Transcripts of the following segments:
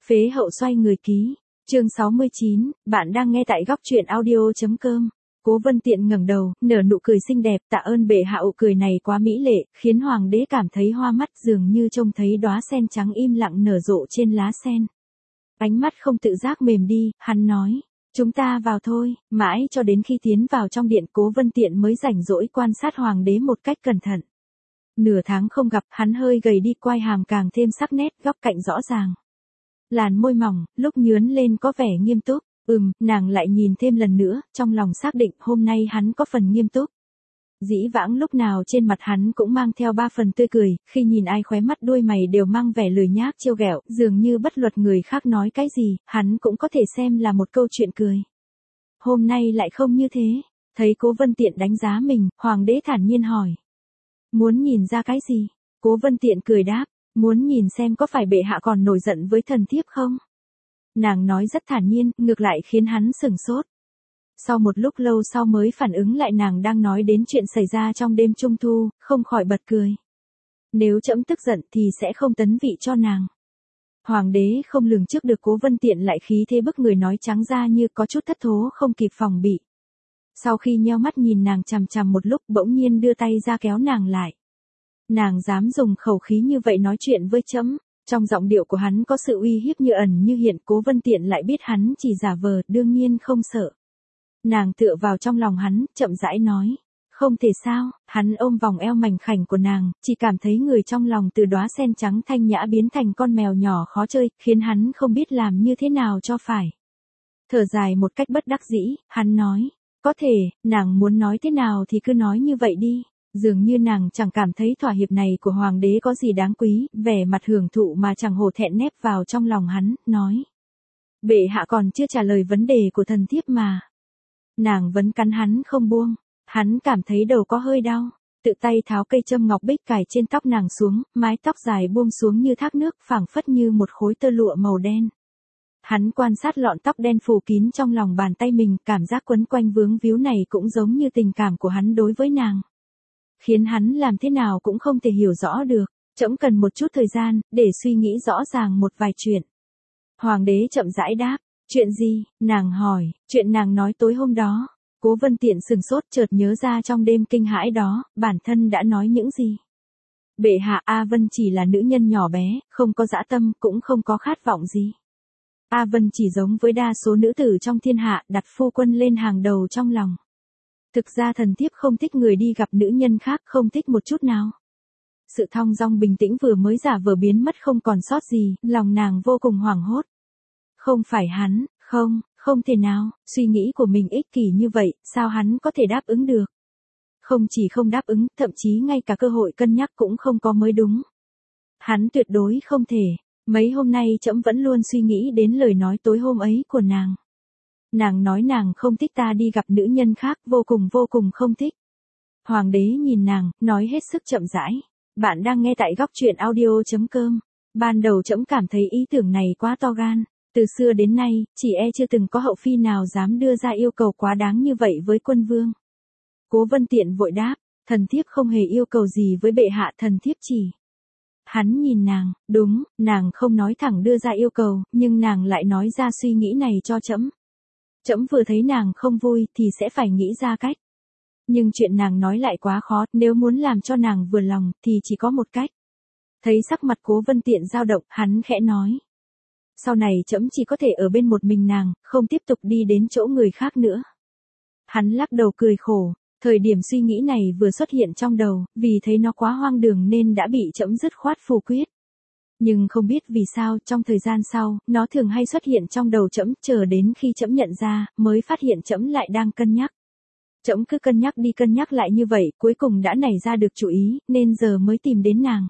Phế hậu xoay người ký. Chương 69, bạn đang nghe tại góc truyện audio.com. Cố Vân Tiện ngẩng đầu, nở nụ cười xinh đẹp, tạ ơn bệ hạ. Cười này quá mỹ lệ, khiến hoàng đế cảm thấy hoa mắt, dường như trông thấy đóa sen trắng im lặng nở rộ trên lá sen. Ánh mắt không tự giác mềm đi, hắn nói, chúng ta vào thôi. Mãi cho đến khi tiến vào trong điện, Cố Vân Tiện mới rảnh rỗi quan sát hoàng đế một cách cẩn thận. Nửa tháng không gặp, hắn hơi gầy đi, quai hàm càng thêm sắc nét, góc cạnh rõ ràng. Làn môi mỏng, lúc nhướn lên có vẻ nghiêm túc. Nàng lại nhìn thêm lần nữa, trong lòng xác định hôm nay hắn có phần nghiêm túc. Dĩ vãng lúc nào trên mặt hắn cũng mang theo 3 phần tươi cười, khi nhìn ai khóe mắt đuôi mày đều mang vẻ lười nhác trêu ghẹo, dường như bất luận người khác nói cái gì, hắn cũng có thể xem là một câu chuyện cười. Hôm nay lại không như thế, thấy Cố Vân Tiện đánh giá mình, hoàng đế thản nhiên hỏi. Muốn nhìn ra cái gì? Cố Vân Tiện cười đáp, muốn nhìn xem có phải bệ hạ còn nổi giận với thần thiếp không? Nàng nói rất thản nhiên, ngược lại khiến hắn sửng sốt. Sau một lúc lâu sau mới phản ứng lại nàng đang nói đến chuyện xảy ra trong đêm trung thu, không khỏi bật cười. Nếu trẫm tức giận thì sẽ không tấn vị cho nàng. Hoàng đế không lường trước được Cố Vân Tiện lại khí thế bức người, nói trắng ra như có chút thất thố không kịp phòng bị. Sau khi nheo mắt nhìn nàng chằm chằm một lúc, bỗng nhiên đưa tay ra kéo nàng lại. Nàng dám dùng khẩu khí như vậy nói chuyện với trẫm? Trong giọng điệu của hắn có sự uy hiếp như ẩn như hiện. Cố Vân Tiện lại biết hắn chỉ giả vờ, đương nhiên không sợ. Nàng tựa vào trong lòng hắn, chậm rãi nói. Không thể sao. Hắn ôm vòng eo mảnh khảnh của nàng, chỉ cảm thấy người trong lòng từ đóa sen trắng thanh nhã biến thành con mèo nhỏ khó chơi, khiến hắn không biết làm như thế nào cho phải. Thở dài một cách bất đắc dĩ, hắn nói. Có thể, nàng muốn nói thế nào thì cứ nói như vậy đi. Dường như nàng chẳng cảm thấy thỏa hiệp này của hoàng đế có gì đáng quý, vẻ mặt hưởng thụ mà chẳng hổ thẹn nép vào trong lòng hắn, nói. Bệ hạ còn chưa trả lời vấn đề của thần thiếp mà. Nàng vẫn cắn hắn không buông, hắn cảm thấy đầu có hơi đau, tự tay tháo cây châm ngọc bích cài trên tóc nàng xuống, mái tóc dài buông xuống như thác nước, phảng phất như một khối tơ lụa màu đen. Hắn quan sát lọn tóc đen phủ kín trong lòng bàn tay mình, cảm giác quấn quanh vướng víu này cũng giống như tình cảm của hắn đối với nàng. Khiến hắn làm thế nào cũng không thể hiểu rõ được, trẫm cần một chút thời gian, để suy nghĩ rõ ràng một vài chuyện. Hoàng đế chậm rãi đáp, chuyện gì, nàng hỏi, chuyện nàng nói tối hôm đó. Cố Vân Tiện sừng sốt, chợt nhớ ra trong đêm kinh hãi đó, bản thân đã nói những gì. Bệ hạ, A Vân chỉ là nữ nhân nhỏ bé, không có dã tâm, cũng không có khát vọng gì. A Vân chỉ giống với đa số nữ tử trong thiên hạ, đặt phu quân lên hàng đầu trong lòng. Thực ra thần thiếp không thích người đi gặp nữ nhân khác, không thích một chút nào. Sự thong dong bình tĩnh vừa mới giả vờ biến mất không còn sót gì, lòng nàng vô cùng hoảng hốt. Không phải hắn, không thể nào, suy nghĩ của mình ích kỷ như vậy, sao hắn có thể đáp ứng được? Không chỉ không đáp ứng, thậm chí ngay cả cơ hội cân nhắc cũng không có mới đúng. Hắn tuyệt đối không thể. Mấy hôm nay trẫm vẫn luôn suy nghĩ đến lời nói tối hôm ấy của nàng. Nàng nói nàng không thích ta đi gặp nữ nhân khác, vô cùng không thích. Hoàng đế nhìn nàng, nói hết sức chậm rãi. Bạn đang nghe tại góc truyện audio.com. Ban đầu trẫm cảm thấy ý tưởng này quá to gan. Từ xưa đến nay, chỉ chưa từng có hậu phi nào dám đưa ra yêu cầu quá đáng như vậy với quân vương. Cố Vân Tiện vội đáp, thần thiếp không hề yêu cầu gì với bệ hạ, thần thiếp chỉ. Hắn nhìn nàng, đúng, nàng không nói thẳng đưa ra yêu cầu, nhưng nàng lại nói ra suy nghĩ này cho trẫm. Trẫm vừa thấy nàng không vui thì sẽ phải nghĩ ra cách. Nhưng chuyện nàng nói lại quá khó, nếu muốn làm cho nàng vừa lòng thì chỉ có một cách. Thấy sắc mặt Cố Vân Tiện dao động, hắn khẽ nói. Sau này trẫm chỉ có thể ở bên một mình nàng, không tiếp tục đi đến chỗ người khác nữa. Hắn lắc đầu cười khổ, thời điểm suy nghĩ này vừa xuất hiện trong đầu, vì thấy nó quá hoang đường nên đã bị trẫm dứt khoát phủ quyết. Nhưng không biết vì sao, trong thời gian sau, nó thường hay xuất hiện trong đầu trẫm, chờ đến khi trẫm nhận ra, mới phát hiện trẫm lại đang cân nhắc. Trẫm cứ cân nhắc đi cân nhắc lại như vậy, cuối cùng đã nảy ra được chủ ý, nên giờ mới tìm đến nàng.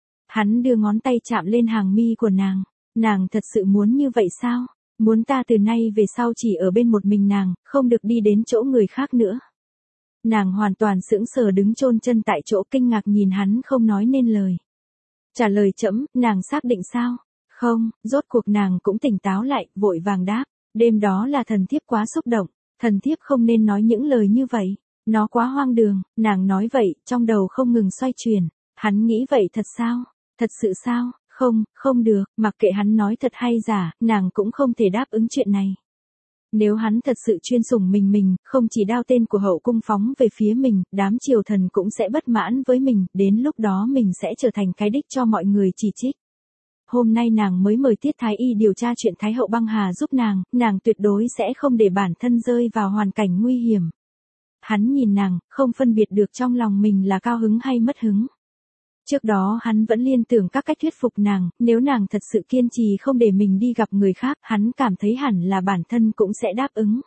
Hắn đưa ngón tay chạm lên hàng mi của nàng. Nàng thật sự muốn như vậy sao? Muốn ta từ nay về sau chỉ ở bên một mình nàng, không được đi đến chỗ người khác nữa. Nàng hoàn toàn sững sờ đứng chôn chân tại chỗ, kinh ngạc nhìn hắn không nói nên lời. Trả lời trẫm, nàng xác định sao? Không, rốt cuộc nàng cũng tỉnh táo lại, vội vàng đáp. Đêm đó là thần thiếp quá xúc động, thần thiếp không nên nói những lời như vậy. Nó quá hoang đường, nàng nói vậy, trong đầu không ngừng xoay chuyển. Hắn nghĩ vậy thật sao? Thật sự sao? Không, không được, mặc kệ hắn nói thật hay giả, nàng cũng không thể đáp ứng chuyện này. Nếu hắn thật sự chuyên sủng mình, không chỉ đao tên của hậu cung phóng về phía mình, đám triều thần cũng sẽ bất mãn với mình, đến lúc đó mình sẽ trở thành cái đích cho mọi người chỉ trích. Hôm nay nàng mới mời Tiết Thái Y điều tra chuyện Thái hậu băng hà giúp nàng tuyệt đối sẽ không để bản thân rơi vào hoàn cảnh nguy hiểm. Hắn nhìn nàng, không phân biệt được trong lòng mình là cao hứng hay mất hứng. Trước đó hắn vẫn liên tưởng các cách thuyết phục nàng, nếu nàng thật sự kiên trì không để mình đi gặp người khác, hắn cảm thấy hẳn là bản thân cũng sẽ đáp ứng.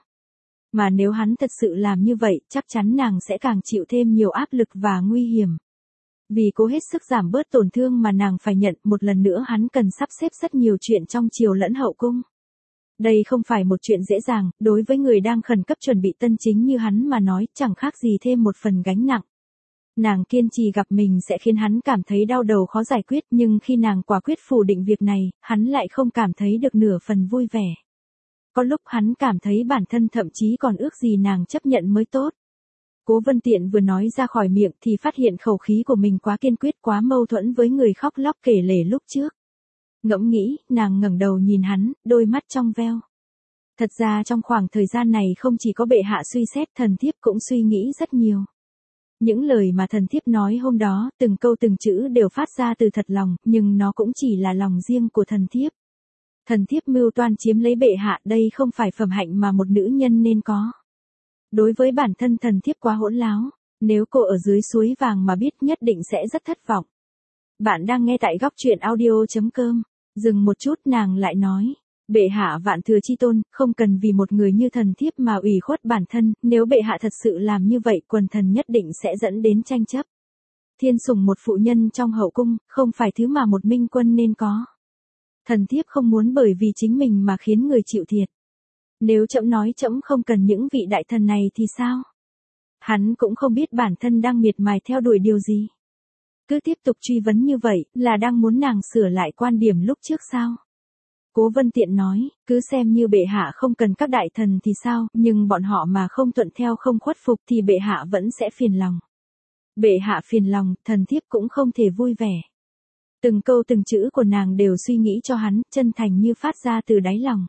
Mà nếu hắn thật sự làm như vậy, chắc chắn nàng sẽ càng chịu thêm nhiều áp lực và nguy hiểm. Vì cố hết sức giảm bớt tổn thương mà nàng phải nhận, một lần nữa hắn cần sắp xếp rất nhiều chuyện trong triều lẫn hậu cung. Đây không phải một chuyện dễ dàng, đối với người đang khẩn cấp chuẩn bị tân chính như hắn mà nói, chẳng khác gì thêm một phần gánh nặng. Nàng kiên trì gặp mình sẽ khiến hắn cảm thấy đau đầu khó giải quyết, nhưng khi nàng quả quyết phủ định việc này, hắn lại không cảm thấy được nửa phần vui vẻ. Có lúc hắn cảm thấy bản thân thậm chí còn ước gì nàng chấp nhận mới tốt. Cố Vân Tiện vừa nói ra khỏi miệng thì phát hiện khẩu khí của mình quá kiên quyết, quá mâu thuẫn với người khóc lóc kể lể lúc trước. Ngẫm nghĩ, nàng ngẩng đầu nhìn hắn, đôi mắt trong veo. Thật ra trong khoảng thời gian này không chỉ có bệ hạ suy xét, thần thiếp cũng suy nghĩ rất nhiều. Những lời mà thần thiếp nói hôm đó, từng câu từng chữ đều phát ra từ thật lòng, nhưng nó cũng chỉ là lòng riêng của thần thiếp. Thần thiếp mưu toan chiếm lấy bệ hạ, đây không phải phẩm hạnh mà một nữ nhân nên có. Đối với bản thân thần thiếp quá hỗn láo, nếu cô ở dưới suối vàng mà biết nhất định sẽ rất thất vọng. Bạn đang nghe tại góc truyện audio.com. Dừng một chút nàng lại nói. Bệ hạ vạn thừa chi tôn, không cần vì một người như thần thiếp mà ủy khuất bản thân, nếu bệ hạ thật sự làm như vậy, quần thần nhất định sẽ dẫn đến tranh chấp. Thiên sủng một phụ nhân trong hậu cung, không phải thứ mà một minh quân nên có. Thần thiếp không muốn bởi vì chính mình mà khiến người chịu thiệt. Nếu trẫm nói trẫm không cần những vị đại thần này thì sao? Hắn cũng không biết bản thân đang miệt mài theo đuổi điều gì. Cứ tiếp tục truy vấn như vậy, là đang muốn nàng sửa lại quan điểm lúc trước sao? Cố Vân Tiện nói, cứ xem như bệ hạ không cần các đại thần thì sao, nhưng bọn họ mà không thuận theo không khuất phục thì bệ hạ vẫn sẽ phiền lòng. Bệ hạ phiền lòng, thần thiếp cũng không thể vui vẻ. Từng câu từng chữ của nàng đều suy nghĩ cho hắn, chân thành như phát ra từ đáy lòng.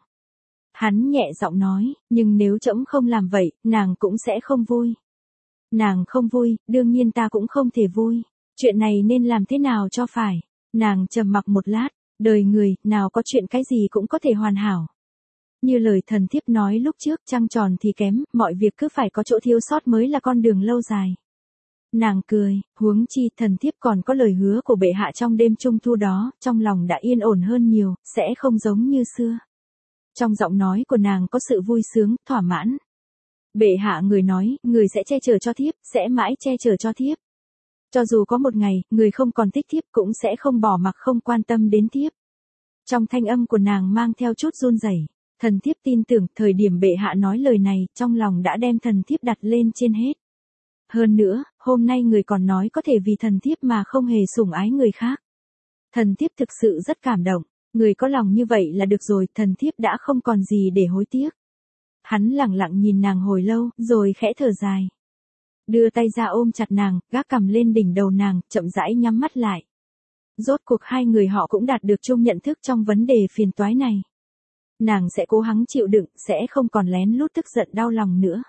Hắn nhẹ giọng nói, nhưng nếu trẫm không làm vậy, nàng cũng sẽ không vui. Nàng không vui, đương nhiên ta cũng không thể vui. Chuyện này nên làm thế nào cho phải? Nàng trầm mặc một lát. Đời người, nào có chuyện cái gì cũng có thể hoàn hảo. Như lời thần thiếp nói lúc trước, trăng tròn thì kém, mọi việc cứ phải có chỗ thiếu sót mới là con đường lâu dài. Nàng cười, huống chi thần thiếp còn có lời hứa của bệ hạ trong đêm trung thu đó, trong lòng đã yên ổn hơn nhiều, sẽ không giống như xưa. Trong giọng nói của nàng có sự vui sướng, thỏa mãn. Bệ hạ người nói, người sẽ che chở cho thiếp, sẽ mãi che chở cho thiếp. Cho dù có một ngày, người không còn thích thiếp cũng sẽ không bỏ mặc không quan tâm đến thiếp. Trong thanh âm của nàng mang theo chút run rẩy. Thần thiếp tin tưởng, thời điểm bệ hạ nói lời này, trong lòng đã đem thần thiếp đặt lên trên hết. Hơn nữa, hôm nay người còn nói có thể vì thần thiếp mà không hề sủng ái người khác. Thần thiếp thực sự rất cảm động, người có lòng như vậy là được rồi, thần thiếp đã không còn gì để hối tiếc. Hắn lặng lặng nhìn nàng hồi lâu, rồi khẽ thở dài. Đưa tay ra ôm chặt nàng, gác cằm lên đỉnh đầu nàng, chậm rãi nhắm mắt lại. Rốt cuộc hai người họ cũng đạt được chung nhận thức trong vấn đề phiền toái này. Nàng sẽ cố gắng chịu đựng, sẽ không còn lén lút tức giận đau lòng nữa.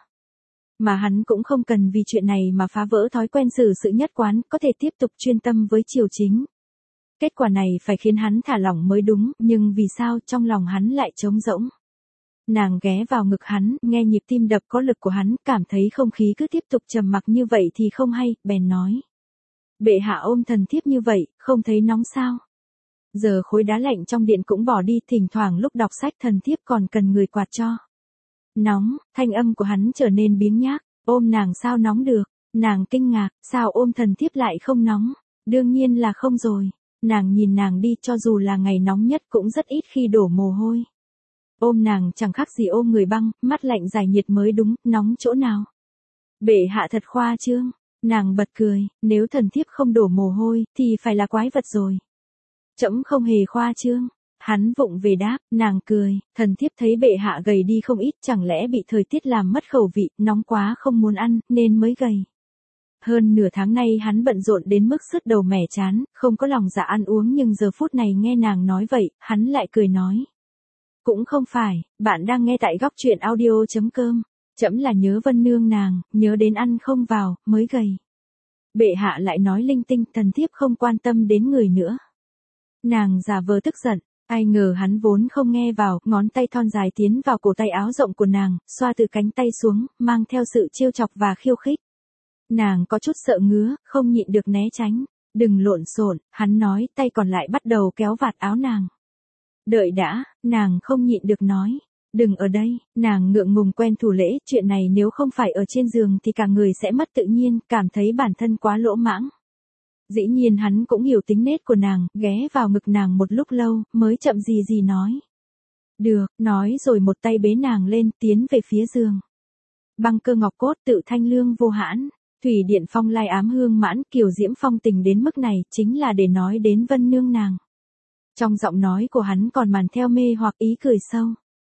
Mà hắn cũng không cần vì chuyện này mà phá vỡ thói quen xử sự nhất quán, có thể tiếp tục chuyên tâm với triều chính. Kết quả này phải khiến hắn thả lỏng mới đúng, nhưng vì sao trong lòng hắn lại trống rỗng. Nàng ghé vào ngực hắn, nghe nhịp tim đập có lực của hắn, cảm thấy không khí cứ tiếp tục trầm mặc như vậy thì không hay, bèn nói. Bệ hạ ôm thần thiếp như vậy, không thấy nóng sao? Giờ khối đá lạnh trong điện cũng bỏ đi, thỉnh thoảng lúc đọc sách thần thiếp còn cần người quạt cho. Nóng, thanh âm của hắn trở nên biếng nhác, ôm nàng sao nóng được? Nàng kinh ngạc, sao ôm thần thiếp lại không nóng? Đương nhiên là không rồi. Nàng nhìn nàng đi, cho dù là ngày nóng nhất cũng rất ít khi đổ mồ hôi. Ôm nàng chẳng khác gì ôm người băng, mắt lạnh giải nhiệt mới đúng, nóng chỗ nào? Bệ hạ thật khoa trương. Nàng bật cười, nếu thần thiếp không đổ mồ hôi, thì phải là quái vật rồi. Trẫm không hề khoa trương. Hắn vụng về đáp, nàng cười, thần thiếp thấy bệ hạ gầy đi không ít, chẳng lẽ bị thời tiết làm mất khẩu vị, nóng quá không muốn ăn, nên mới gầy. Hơn nửa tháng nay hắn bận rộn đến mức sứt đầu mẻ chán, không có lòng dạ ăn uống nhưng giờ phút này nghe nàng nói vậy, hắn lại cười nói. Cũng không phải, bạn đang nghe tại góc truyện audio.com. Trẫm là nhớ Vân Nương nàng, nhớ đến ăn không vào, mới gầy. Bệ hạ lại nói linh tinh, thần thiếp không quan tâm đến người nữa. Nàng giả vờ tức giận, ai ngờ hắn vốn không nghe vào, ngón tay thon dài tiến vào cổ tay áo rộng của nàng, xoa từ cánh tay xuống, mang theo sự trêu chọc và khiêu khích. Nàng có chút sợ ngứa, không nhịn được né tránh. Đừng lộn xộn, hắn nói, tay còn lại bắt đầu kéo vạt áo nàng. Đợi đã, nàng không nhịn được nói. Đừng ở đây, nàng ngượng ngùng quen thủ lễ, chuyện này nếu không phải ở trên giường thì cả người sẽ mất tự nhiên, cảm thấy bản thân quá lỗ mãng. Dĩ nhiên hắn cũng hiểu tính nết của nàng, ghé vào ngực nàng một lúc lâu, mới chậm gì nói. Được, nói rồi một tay bế nàng lên, tiến về phía giường. Băng cơ ngọc cốt tự thanh lương vô hãn, thủy điện phong lai ám hương mãn, kiều diễm phong tình đến mức này, chính là để nói đến Vân Nương nàng. Trong giọng nói của hắn còn màn theo mê hoặc ý cười sâu.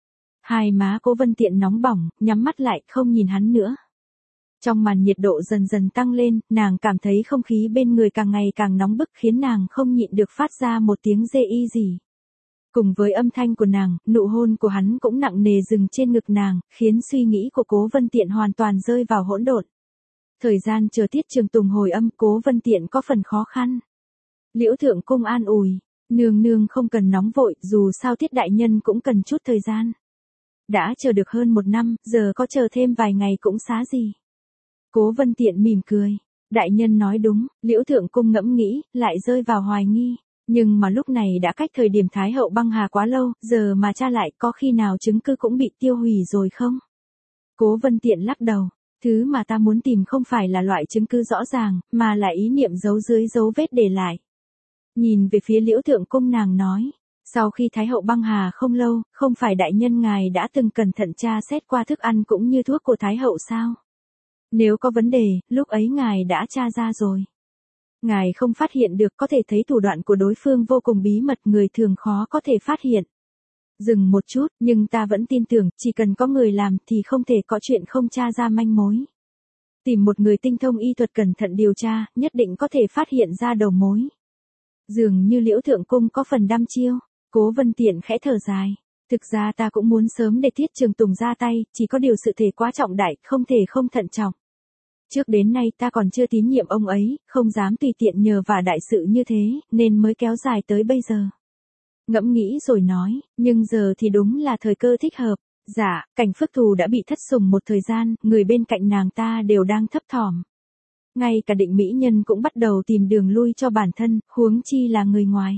Hai má Cố Vân Tiện nóng bỏng, nhắm mắt lại, không nhìn hắn nữa. Trong màn nhiệt độ dần dần tăng lên, nàng cảm thấy không khí bên người càng ngày càng nóng bức khiến nàng không nhịn được phát ra một tiếng rê y gì. Cùng với âm thanh của nàng, nụ hôn của hắn cũng nặng nề dừng trên ngực nàng, khiến suy nghĩ của Cố Vân Tiện hoàn toàn rơi vào hỗn độn. Thời gian chờ Tiết Trường Tùng hồi âm, Cố Vân Tiện có phần khó khăn. Liễu Thượng Cung an ủi, nương nương không cần nóng vội, dù sao Tiết đại nhân cũng cần chút thời gian. Đã chờ được hơn 1 năm, giờ có chờ thêm vài ngày cũng xá gì. Cố Vân Tiện mỉm cười. Đại nhân nói đúng, Liễu Thượng Cung ngẫm nghĩ, lại rơi vào hoài nghi. Nhưng mà lúc này đã cách thời điểm Thái hậu băng hà quá lâu, giờ mà tra lại có khi nào chứng cứ cũng bị tiêu hủy rồi không? Cố Vân Tiện lắc đầu. Thứ mà ta muốn tìm không phải là loại chứng cứ rõ ràng, mà là ý niệm giấu dưới dấu vết để lại. Nhìn về phía Liễu Thượng Cung nàng nói. Sau khi Thái hậu băng hà không lâu, không phải đại nhân ngài đã từng cẩn thận tra xét qua thức ăn cũng như thuốc của Thái hậu sao? Nếu có vấn đề, lúc ấy ngài đã tra ra rồi. Ngài không phát hiện được, có thể thấy thủ đoạn của đối phương vô cùng bí mật, người thường khó có thể phát hiện. Dừng một chút, nhưng ta vẫn tin tưởng, chỉ cần có người làm thì không thể có chuyện không tra ra manh mối. Tìm một người tinh thông y thuật cẩn thận điều tra, nhất định có thể phát hiện ra đầu mối. Dường như Liễu Thượng Cung có phần đăm chiêu. Cố Vân Tiện khẽ thở dài. Thực ra ta cũng muốn sớm để Tiết Trường Tùng ra tay, chỉ có điều sự thể quá trọng đại, không thể không thận trọng. Trước đến nay ta còn chưa tín nhiệm ông ấy, không dám tùy tiện nhờ vả đại sự như thế, nên mới kéo dài tới bây giờ. Ngẫm nghĩ rồi nói, nhưng giờ thì đúng là thời cơ thích hợp. Dạ, Cảnh Phước Thù đã bị thất sủng một thời gian, người bên cạnh nàng ta đều đang thấp thỏm. Ngay cả Định mỹ nhân cũng bắt đầu tìm đường lui cho bản thân, huống chi là người ngoài.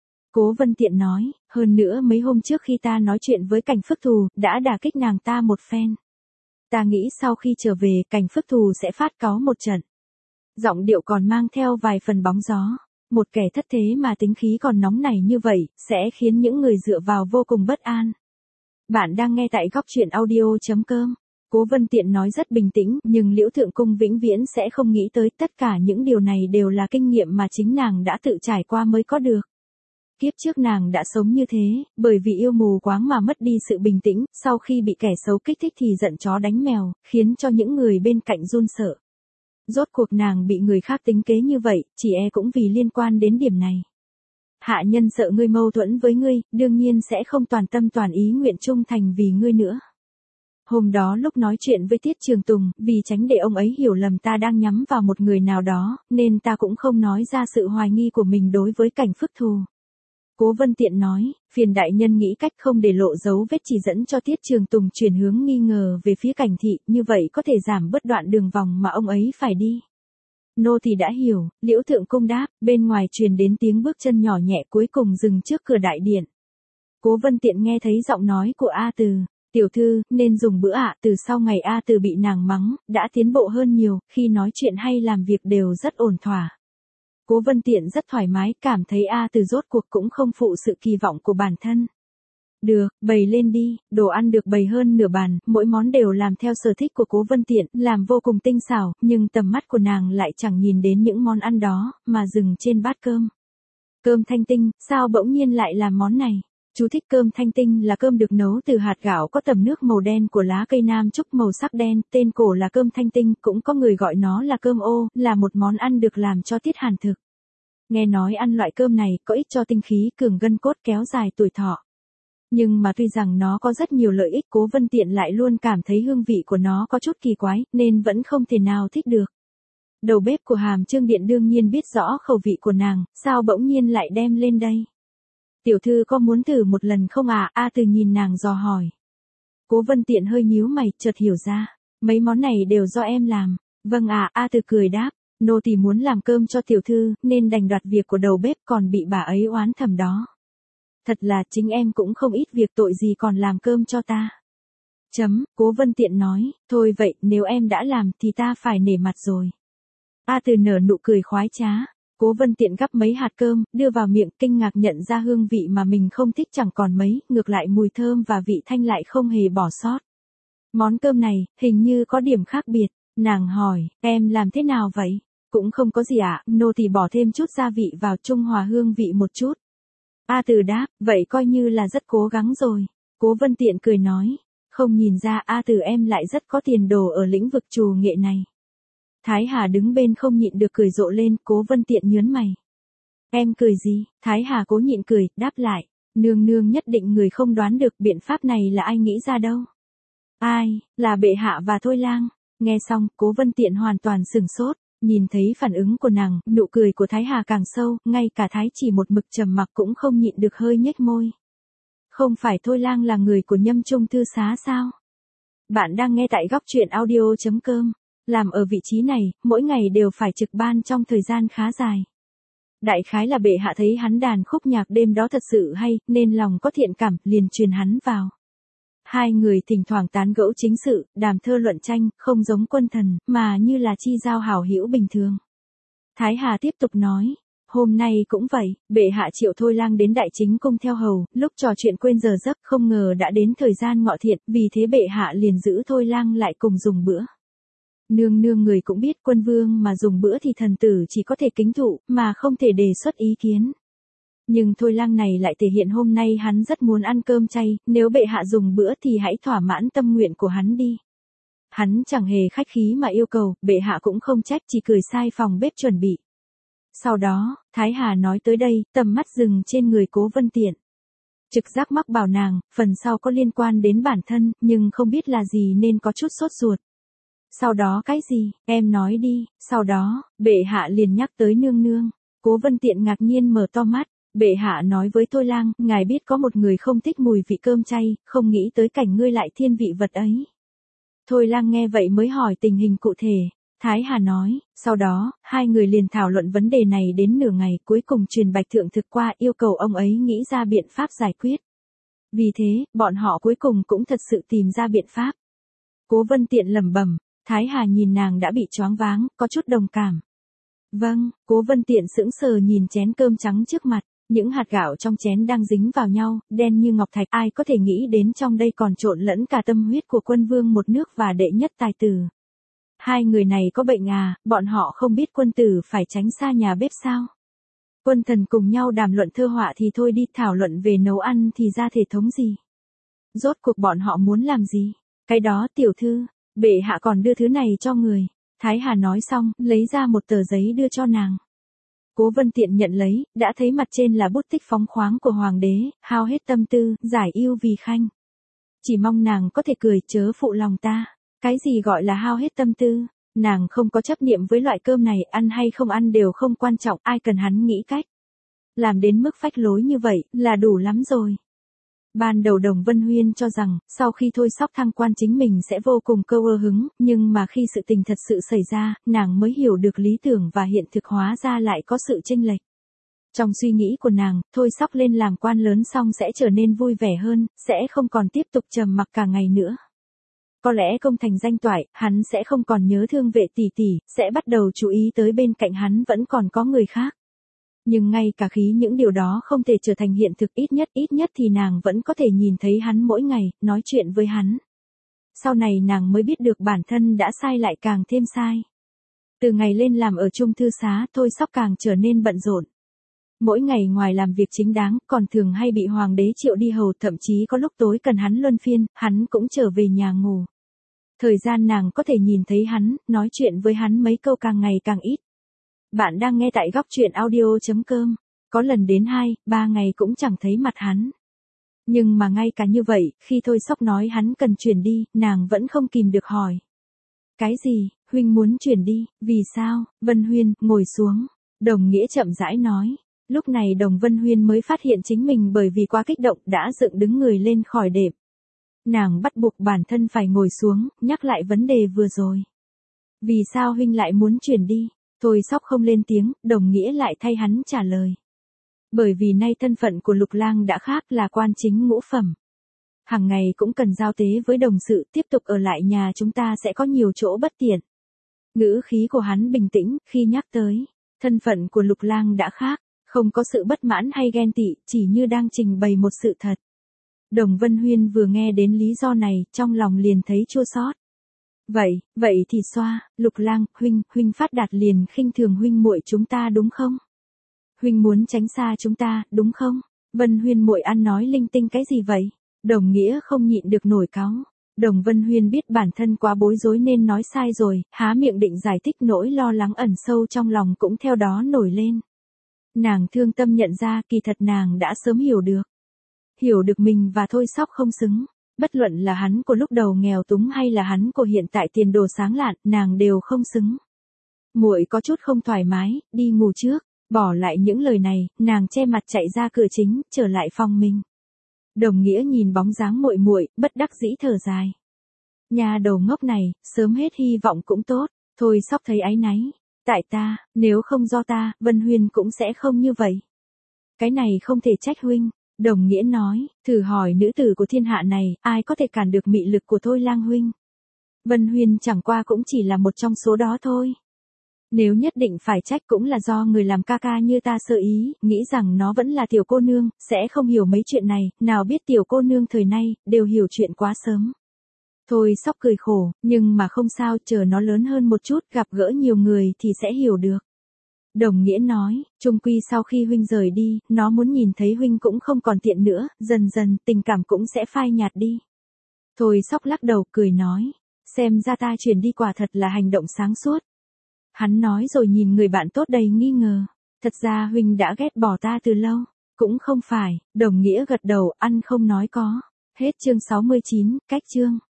Cố Vân Tiện nói, hơn nữa mấy hôm trước khi ta nói chuyện với Cảnh Phước Thù, đã đả kích nàng ta một phen. Ta nghĩ sau khi trở về, Cảnh Phước Thù sẽ phát cáu một trận. Giọng điệu còn mang theo vài phần bóng gió. Một kẻ thất thế mà tính khí còn nóng nảy như vậy, sẽ khiến những người dựa vào vô cùng bất an. Bạn đang nghe tại góc truyện audio.com. Cố Vân Tiện nói rất bình tĩnh, nhưng Liễu Thượng Cung vĩnh viễn sẽ không nghĩ tới, tất cả những điều này đều là kinh nghiệm mà chính nàng đã tự trải qua mới có được. Kiếp trước nàng đã sống như thế, bởi vì yêu mù quáng mà mất đi sự bình tĩnh, sau khi bị kẻ xấu kích thích thì giận chó đánh mèo, khiến cho những người bên cạnh run sợ. Rốt cuộc nàng bị người khác tính kế như vậy, chỉ e cũng vì liên quan đến điểm này. Hạ nhân sợ ngươi mâu thuẫn với ngươi, đương nhiên sẽ không toàn tâm toàn ý nguyện trung thành vì ngươi nữa. Hôm đó lúc nói chuyện với Tiết Trường Tùng, vì tránh để ông ấy hiểu lầm ta đang nhắm vào một người nào đó, nên ta cũng không nói ra sự hoài nghi của mình đối với Cảnh Phước Thù. Cố Vân Tiện nói, phiền đại nhân nghĩ cách không để lộ dấu vết chỉ dẫn cho Tiết Trường Tùng chuyển hướng nghi ngờ về phía Cảnh thị, như vậy có thể giảm bớt đoạn đường vòng mà ông ấy phải đi. Nô thì đã hiểu, Liễu Thượng Cung đáp, bên ngoài truyền đến tiếng bước chân nhỏ nhẹ cuối cùng dừng trước cửa đại điện. Cố Vân Tiện nghe thấy giọng nói của A Từ, tiểu thư, nên dùng bữa ạ, từ sau ngày A Từ bị nàng mắng, đã tiến bộ hơn nhiều, khi nói chuyện hay làm việc đều rất ổn thỏa. Cố Vân Tiện rất thoải mái, cảm thấy A Từ rốt cuộc cũng không phụ sự kỳ vọng của bản thân. Được, bày lên đi, đồ ăn được bày hơn nửa bàn, mỗi món đều làm theo sở thích của Cố Vân Tiện, làm vô cùng tinh xảo, nhưng tầm mắt của nàng lại chẳng nhìn đến những món ăn đó, mà dừng trên bát cơm. Cơm thanh tinh, sao bỗng nhiên lại làm món này? Chú thích cơm thanh tinh là cơm được nấu từ hạt gạo có tầm nước màu đen của lá cây nam trúc màu sắc đen, tên cổ là cơm thanh tinh, cũng có người gọi nó là cơm ô, là một món ăn được làm cho tiết hàn thực. Nghe nói ăn loại cơm này có ích cho tinh khí, cường gân cốt, kéo dài tuổi thọ. Nhưng mà tuy rằng nó có rất nhiều lợi ích, Cố Vân Tiện lại luôn cảm thấy hương vị của nó có chút kỳ quái, nên vẫn không thể nào thích được. Đầu bếp của Hàm Trương Điện đương nhiên biết rõ khẩu vị của nàng, sao bỗng nhiên lại đem lên đây. Tiểu thư có muốn thử một lần không à? A Từ nhìn nàng dò hỏi. Cố Vân Tiện hơi nhíu mày, chợt hiểu ra. Mấy món này đều do em làm. Vâng à, A Từ cười đáp. Nô tỳ muốn làm cơm cho tiểu thư, nên đành đoạt việc của đầu bếp, còn bị bà ấy oán thầm đó. Thật là chính em cũng không ít việc, tội gì còn làm cơm cho ta. Cố Vân Tiện nói, thôi vậy, nếu em đã làm thì ta phải nể mặt rồi. A Từ nở nụ cười khoái trá. Cố Vân Tiện gắp mấy hạt cơm, đưa vào miệng, kinh ngạc nhận ra hương vị mà mình không thích chẳng còn mấy, ngược lại mùi thơm và vị thanh lại không hề bỏ sót. Món cơm này, hình như có điểm khác biệt. Nàng hỏi, em làm thế nào vậy? Cũng không có gì ạ, nô tỳ bỏ thêm chút gia vị vào, trung hòa hương vị một chút. A Từ đáp, vậy coi như là rất cố gắng rồi. Cố Vân Tiện cười nói, không nhìn ra A Từ em lại rất có tiền đồ ở lĩnh vực trù nghệ này. Thái Hà đứng bên không nhịn được cười rộ lên, Cố Vân Tiện nhớn mày. Em cười gì? Thái Hà cố nhịn cười, đáp lại, nương nương nhất định người không đoán được biện pháp này là ai nghĩ ra đâu. Ai, là bệ hạ và Thôi Lang. Nghe xong, Cố Vân Tiện hoàn toàn sửng sốt, nhìn thấy phản ứng của nàng, nụ cười của Thái Hà càng sâu, ngay cả Thái Chỉ một mực trầm mặc cũng không nhịn được hơi nhếch môi. Không phải Thôi Lang là người của Nhâm Trung Thư Xá sao? Bạn đang nghe tại góc truyện audio.com. Làm ở vị trí này, mỗi ngày đều phải trực ban trong thời gian khá dài. Đại khái là bệ hạ thấy hắn đàn khúc nhạc đêm đó thật sự hay, nên lòng có thiện cảm, liền truyền hắn vào. Hai người thỉnh thoảng tán gẫu chính sự, đàm thơ luận tranh, không giống quân thần, mà như là chi giao hảo hữu bình thường. Thái Hà tiếp tục nói, hôm nay cũng vậy, bệ hạ triệu Thôi Lang đến đại chính cung theo hầu, lúc trò chuyện quên giờ giấc, không ngờ đã đến thời gian ngọ thiện, vì thế bệ hạ liền giữ Thôi Lang lại cùng dùng bữa. Nương nương người cũng biết, quân vương mà dùng bữa thì thần tử chỉ có thể kính thụ, mà không thể đề xuất ý kiến. Nhưng Thôi Lang này lại thể hiện hôm nay hắn rất muốn ăn cơm chay, nếu bệ hạ dùng bữa thì hãy thỏa mãn tâm nguyện của hắn đi. Hắn chẳng hề khách khí mà yêu cầu, bệ hạ cũng không trách, chỉ cười sai phòng bếp chuẩn bị. Sau đó, Thái Hà nói tới đây, tầm mắt dừng trên người Cố Vân Tiện. Trực giác mắc bảo nàng, phần sau có liên quan đến bản thân, nhưng không biết là gì nên có chút sốt ruột. Sau đó cái gì, em nói đi, sau đó, bệ hạ liền nhắc tới nương nương. Cố Vân Tiện ngạc nhiên mở to mắt, bệ hạ nói với Thôi Lang, ngài biết có một người không thích mùi vị cơm chay, không nghĩ tới cảnh ngươi lại thiên vị vật ấy. Thôi Lang nghe vậy mới hỏi tình hình cụ thể. Thái Hà nói, sau đó, hai người liền thảo luận vấn đề này đến nửa ngày, cuối cùng truyền Bạch Thượng Thực qua yêu cầu ông ấy nghĩ ra biện pháp giải quyết. Vì thế, bọn họ cuối cùng cũng thật sự tìm ra biện pháp. Cố Vân Tiện lẩm bẩm. Thái Hà nhìn nàng đã bị choáng váng, có chút đồng cảm. Vâng, Cố Vân Tiện sững sờ nhìn chén cơm trắng trước mặt, những hạt gạo trong chén đang dính vào nhau, đen như ngọc thạch, ai có thể nghĩ đến trong đây còn trộn lẫn cả tâm huyết của quân vương một nước và đệ nhất tài tử. Hai người này có bệnh à, bọn họ không biết quân tử phải tránh xa nhà bếp sao? Quân thần cùng nhau đàm luận thơ họa thì thôi đi, thảo luận về nấu ăn thì ra thể thống gì? Rốt cuộc bọn họ muốn làm gì? Cái đó tiểu thư. Bệ hạ còn đưa thứ này cho người. Thái Hà nói xong, lấy ra một tờ giấy đưa cho nàng. Cố Vân Tiện nhận lấy, đã thấy mặt trên là bút tích phóng khoáng của hoàng đế, hao hết tâm tư, giải ưu vì khanh. Chỉ mong nàng có thể cười, chớ phụ lòng ta. Cái gì gọi là hao hết tâm tư? Nàng không có chấp niệm với loại cơm này, ăn hay không ăn đều không quan trọng, ai cần hắn nghĩ cách. Làm đến mức phách lối như vậy, là đủ lắm rồi. Ban đầu Đồng Vân Huyên cho rằng, sau khi Thôi Sóc thăng quan chính mình sẽ vô cùng câu ơ hứng, nhưng mà khi sự tình thật sự xảy ra, nàng mới hiểu được lý tưởng và hiện thực hóa ra lại có sự chênh lệch. Trong suy nghĩ của nàng, Thôi Sóc lên làm quan lớn xong sẽ trở nên vui vẻ hơn, sẽ không còn tiếp tục trầm mặc cả ngày nữa. Có lẽ công thành danh toại, hắn sẽ không còn nhớ thương Vệ tỷ tỷ, sẽ bắt đầu chú ý tới bên cạnh hắn vẫn còn có người khác. Nhưng ngay cả khi những điều đó không thể trở thành hiện thực, ít nhất thì nàng vẫn có thể nhìn thấy hắn mỗi ngày, nói chuyện với hắn. Sau này nàng mới biết được bản thân đã sai lại càng thêm sai. Từ ngày lên làm ở Trung Thư Xá, Thôi Sóc càng trở nên bận rộn. Mỗi ngày ngoài làm việc chính đáng, còn thường hay bị hoàng đế triệu đi hầu, thậm chí có lúc tối cần hắn luân phiên, hắn cũng trở về nhà ngủ. Thời gian nàng có thể nhìn thấy hắn, nói chuyện với hắn mấy câu càng ngày càng ít. Bạn đang nghe tại góc truyện audio.com. Có lần đến 2-3 ngày cũng chẳng thấy mặt hắn. Nhưng mà ngay cả như vậy, khi Thôi Sóc nói hắn cần chuyển đi, nàng vẫn không kìm được hỏi. Cái gì, huynh muốn chuyển đi, vì sao? Vân Huyên, ngồi xuống. Đồng Nghĩa chậm rãi nói. Lúc này Đồng Vân Huyên mới phát hiện chính mình bởi vì quá kích động đã dựng đứng người lên khỏi đệm. Nàng bắt buộc bản thân phải ngồi xuống, nhắc lại vấn đề vừa rồi. Vì sao huynh lại muốn chuyển đi? Thôi Sóc không lên tiếng, Đồng Nghĩa lại thay hắn trả lời. Bởi vì nay thân phận của Lục Lang đã khác, là quan chính ngũ phẩm. Hàng ngày cũng cần giao tế với đồng sự, tiếp tục ở lại nhà chúng ta sẽ có nhiều chỗ bất tiện. Ngữ khí của hắn bình tĩnh, khi nhắc tới thân phận của Lục Lang đã khác, không có sự bất mãn hay ghen tị, chỉ như đang trình bày một sự thật. Đồng Vân Huyên vừa nghe đến lý do này, trong lòng liền thấy chua xót. Vậy thì xoa, Lục Lang, huynh phát đạt liền khinh thường huynh muội chúng ta đúng không? Huynh muốn tránh xa chúng ta, đúng không? Vân Huyên muội ăn nói linh tinh cái gì vậy? Đồng Nghĩa không nhịn được nổi cáu. Đồng Vân Huyên biết bản thân quá bối rối nên nói sai rồi, há miệng định giải thích, nỗi lo lắng ẩn sâu trong lòng cũng theo đó nổi lên. Nàng thương tâm nhận ra kỳ thật nàng đã sớm hiểu được mình và Thôi Sóc không xứng. Bất luận là hắn của lúc đầu nghèo túng hay là hắn của hiện tại tiền đồ sáng lạn, nàng đều không xứng. Muội có chút không thoải mái, đi ngủ trước. Bỏ lại những lời này, nàng che mặt chạy ra cửa chính, trở lại phòng mình. Đồng Nghĩa nhìn bóng dáng muội muội, bất đắc dĩ thở dài. Nhà đầu ngốc này, sớm hết hy vọng cũng tốt. Thôi Sóc thấy áy náy. Tại ta, nếu không do ta, Vân Huyên cũng sẽ không như vậy. Cái này không thể trách huynh. Đồng Nghĩa nói, thử hỏi nữ tử của thiên hạ này, ai có thể cản được mị lực của Thôi Lang huynh. Vân Huyên chẳng qua cũng chỉ là một trong số đó thôi. Nếu nhất định phải trách cũng là do người làm ca ca như ta sơ ý, nghĩ rằng nó vẫn là tiểu cô nương, sẽ không hiểu mấy chuyện này, nào biết tiểu cô nương thời nay, đều hiểu chuyện quá sớm. Thôi Sóc cười khổ, nhưng mà không sao, chờ nó lớn hơn một chút, gặp gỡ nhiều người thì sẽ hiểu được. Đồng Nghĩa nói, chung quy sau khi huynh rời đi, nó muốn nhìn thấy huynh cũng không còn tiện nữa, dần dần tình cảm cũng sẽ phai nhạt đi. Thôi Sóc lắc đầu cười nói, xem ra ta chuyển đi quả thật là hành động sáng suốt. Hắn nói rồi nhìn người bạn tốt đầy nghi ngờ. Thật ra huynh đã ghét bỏ ta từ lâu. Cũng không phải, Đồng Nghĩa gật đầu, ăn không nói có. Hết chương 69, cách chương.